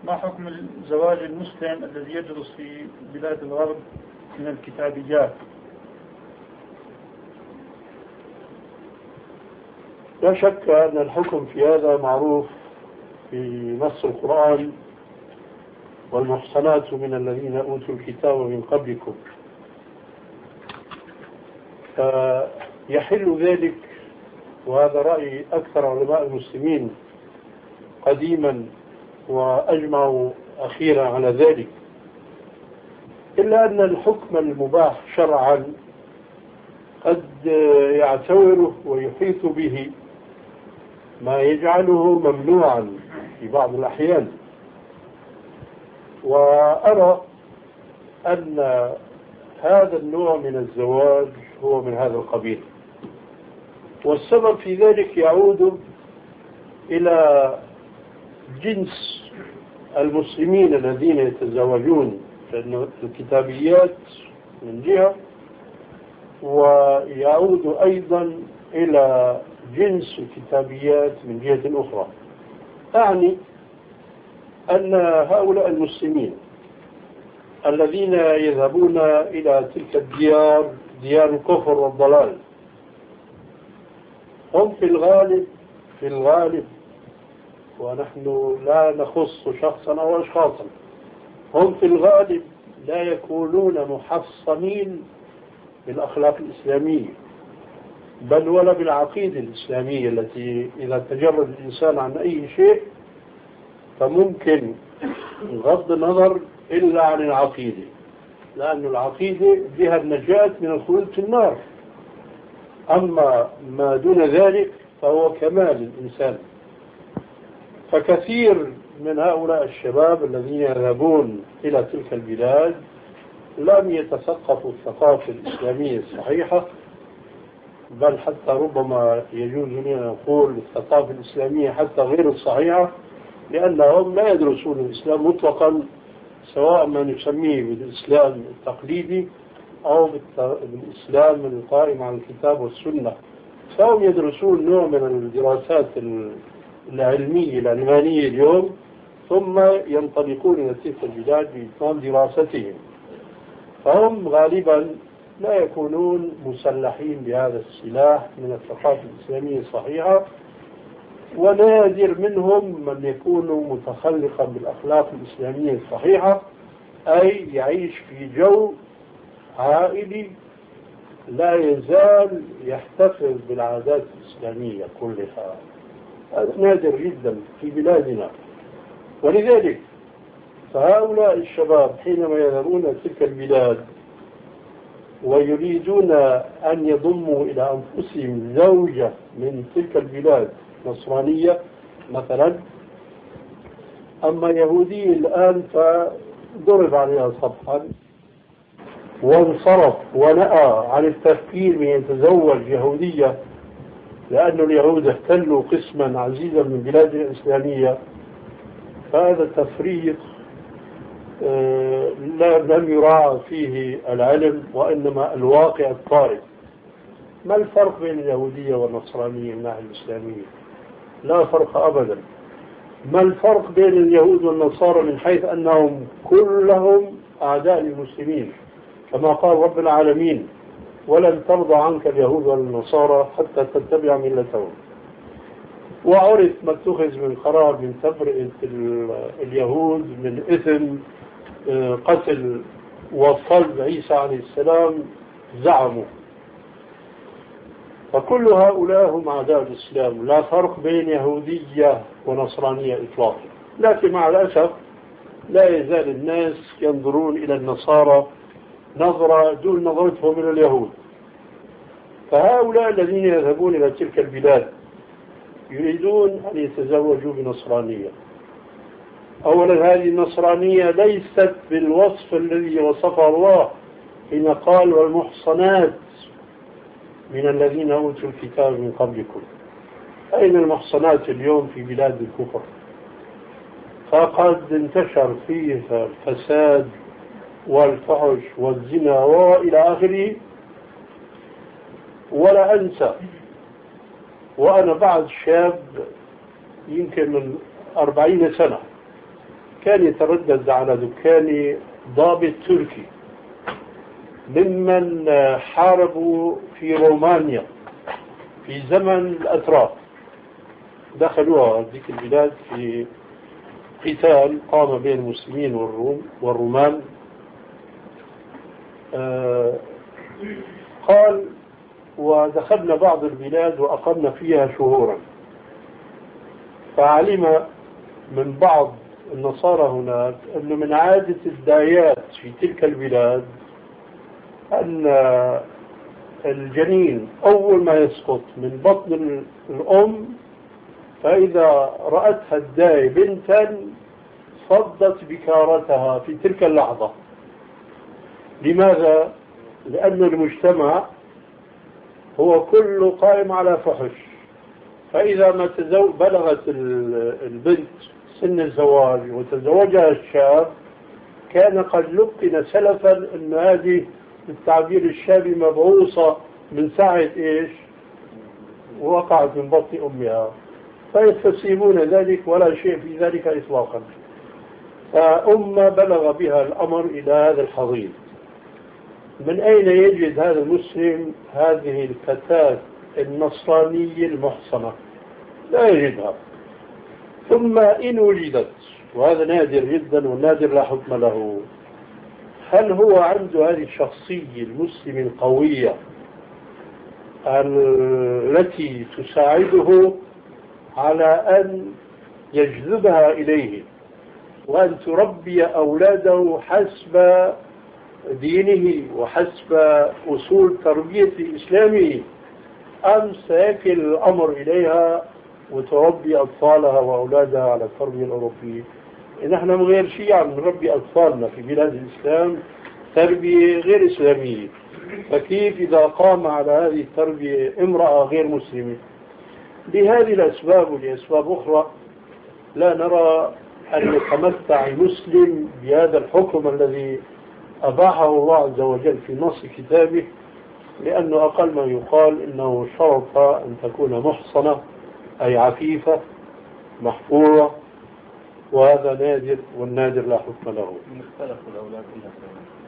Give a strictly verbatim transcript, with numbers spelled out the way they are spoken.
ما حكم زواج المسلم الذي يدرس في بلاد الغرب من الكتابيات؟ لا شك أن الحكم في هذا معروف في نص القرآن: والمحصنات من الذين أوتوا الكتاب من قبلكم. فيحل ذلك، وهذا رأي أكثر علماء المسلمين قديما وأجمعوا أخيرا على ذلك، إلا أن الحكم المباح شرعا قد يعتوره ويحيط به ما يجعله ممنوعا في بعض الأحيان. وأرى أن هذا النوع من الزواج هو من هذا القبيل، والسبب في ذلك يعود إلى جنس المسلمين الذين يتزوجون، لأن الكتابيات من جهة، ويعود أيضا إلى جنس الكتابيات من جهة أخرى. أعني أن هؤلاء المسلمين الذين يذهبون إلى تلك الديار، ديار الكفر والضلال، هم في الغالب في الغالب ونحن لا نخص شخصا أو أشخاصا، هم في الغالب لا يكونون محصنين بالأخلاق الإسلامية، بل ولا بالعقيدة الإسلامية التي إذا تجرد الإنسان عن أي شيء فممكن غض النظر إلا عن العقيدة، لأن العقيدة بها النجاة من الخلود في النار. أما ما دون ذلك فهو كمال الإنسان. فكثير من هؤلاء الشباب الذين يذهبون إلى تلك البلاد لم يتثقفوا الثقافة الإسلامية الصحيحة، بل حتى ربما يجوز لنا نقول الثقافة الإسلامية حتى غير الصحيحة، لأنهم لا يدرسون الإسلام مطلقا، سواء ما نسميه بالإسلام التقليدي أو بالإسلام القائم على الكتاب والسنة. فهم يدرسون نوع من الدراسات العلمية العلمانية اليوم، ثم ينطلقون إلى تلك البلاد بإتمام دراستهم. فهم غالبا لا يكونون مسلحين بهذا السلاح من الثقافة الإسلامية الصحيحة، ونادر منهم من يكون متخلقا بالأخلاق الإسلامية الصحيحة، أي يعيش في جو عائلي لا يزال يحتفظ بالعادات الإسلامية كلها. هذا نادر جدا في بلادنا. ولذلك فهؤلاء الشباب حينما يذهبون تلك البلاد ويريدون أن يضموا إلى أنفسهم زوجة من تلك البلاد نصرانية مثلا، أما يهودي الآن فضرب عليها صفحا وانصرف ونأى عن التفكير من يتزوج يهودية، لأن اليهود احتلوا قسما عزيزا من بلاد الإسلامية. فهذا تفريق لا لم يراعى فيه العلم، وإنما الواقع الطارئ. ما الفرق بين اليهودية والنصرانية من الناحية الإسلامية؟ لا فرق أبدا. ما الفرق بين اليهود والنصارى من حيث أنهم كلهم أعداء للمسلمين، كما قال رب العالمين: ولن ترضى عنك اليهود والنصارى حتى تتبع ملتهم. وعرف ما اتخذ من قرار من تفرقة اليهود من إثم قتل وصلب عيسى عليه السلام زعموا. فكل هؤلاء هم أعداء الإسلام، لا فرق بين يهودية ونصرانية إطلاقا. لكن مع الأسف لا يزال الناس ينظرون إلى النصارى نظرة دون نظرتهم إلى اليهود. فهؤلاء الذين يذهبون إلى تلك البلاد يريدون أن يتزوجوا بنصرانية. أولا هذه النصرانية ليست بالوصف الذي وصفه الله حين قال: والمحصنات من الذين أوتوا الكتاب من قبلكم. أين المحصنات اليوم في بلاد الكفر؟ فقد انتشر فيها الفساد والفحش والزنا وإلى آخره. ولا أنسى وأنا بعد شاب يمكن من أربعين سنة كان يتردد على دكان ضابط تركي ممن حاربوا في رومانيا في زمن الأتراك، دخلوها هذه البلاد في قتال قام بين المسلمين والروم والرومان. آه قال ودخلنا بعض البلاد وأقمنا فيها شهورا، فعلم من بعض النصارى هناك أنه من عادة الدايات في تلك البلاد أن الجنين أول ما يسقط من بطن الأم فإذا رأتها الداي بنتا صدت بكارتها في تلك اللحظة. لماذا؟ لأن المجتمع هو كله قائم على فحش، فإذا ما تزو... بلغت البنت سن الزواج وتزوجها الشاب كان قد لقن سلفا أن هذه التعبير الشابي مبعوثة من ساعة إيش وقعت من بطن أمها، فيستسيبون ذلك ولا شيء في ذلك إطلاقا. فأمة بلغ بها الأمر إلى هذا الحضيض. من أين يجد هذا المسلم هذه الفتاة النصرانية المحصنة؟ لا يجدها. ثم إن وجدت، وهذا نادر جدا والنادر لا حكم له، هل هو عنده هذه الشخصية المسلمة القوية التي تساعده على أن يجذبها إليه وأن تربي أولاده حسب دينه وحسب أصول تربية إسلامه، أم سيكل الأمر إليها وتربي أطفالها وأولادها على التربية الأوروبية؟ نحن من غير شيء عم نربي أطفالنا في بلاد الإسلام تربية غير إسلامية، فكيف إذا قام على هذه التربية امرأة غير مسلمة؟ لهذه الأسباب ولأسباب أخرى لا نرى أن يتمتع المسلم بهذا الحكم الذي أباحه الله عز وجل في نص كتابه، لأنه أقل ما يقال إنه شرط أن تكون محصنة أي عفيفة محفورة، وهذا نادر والنادر لا حكم له. مختلف الأولاد